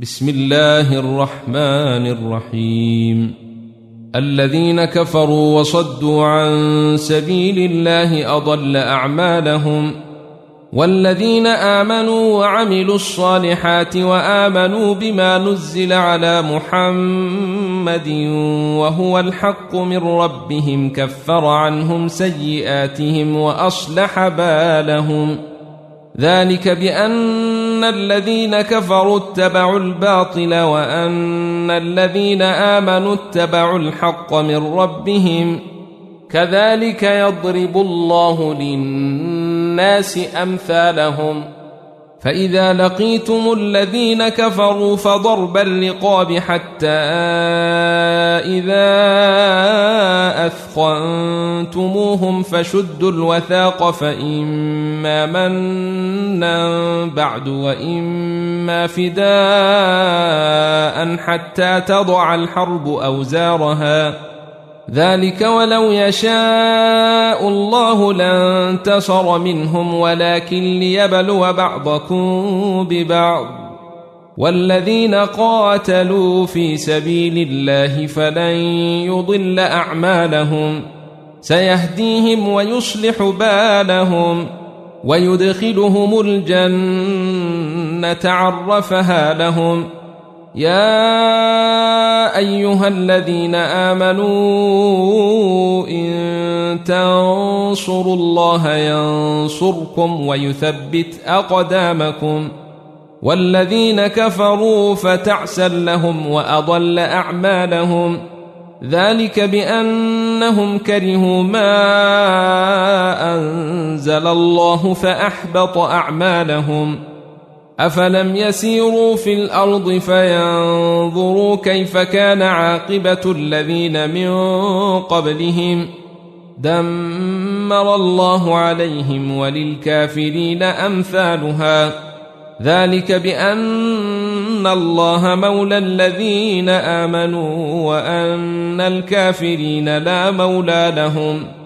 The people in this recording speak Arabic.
بسم الله الرحمن الرحيم. الذين كفروا وصدوا عن سبيل الله أضل أعمالهم، والذين آمنوا وعملوا الصالحات وآمنوا بما نزل على محمد وهو الحق من ربهم كفر عنهم سيئاتهم وأصلح بالهم. ذلك بأن الذين كفروا اتبعوا الباطل وأن الذين آمنوا اتبعوا الحق من ربهم، كذلك يضرب الله للناس أمثالهم. فإذا لقيتم الذين كفروا فضرب الرقاب حتى إذا أثخنتموهم فشدوا الوثاق، فإما منا بعد وإما فداء حتى تضع الحرب أوزارها. ذلك ولو يشاء الله لانتصر منهم ولكن ليبلو بعضكم ببعض. والذين قاتلوا في سبيل الله فلن يضل أعمالهم، سيهديهم ويصلح بالهم ويدخلهم الجنة عرفها لهم. يا أيها الذين آمنوا إن تنصروا الله ينصركم ويثبت أقدامكم. والذين كفروا فتعسا لهم وأضل أعمالهم، ذلك بأنهم كرهوا ما أنزل الله فأحبط أعمالهم. أفلم يسيروا في الأرض فينظروا كيف كان عاقبة الذين من قبلهم، دمر الله عليهم وللكافرين أمثالها. ذلك بأن الله مولى الذين آمنوا وأن الكافرين لا مولى لهم.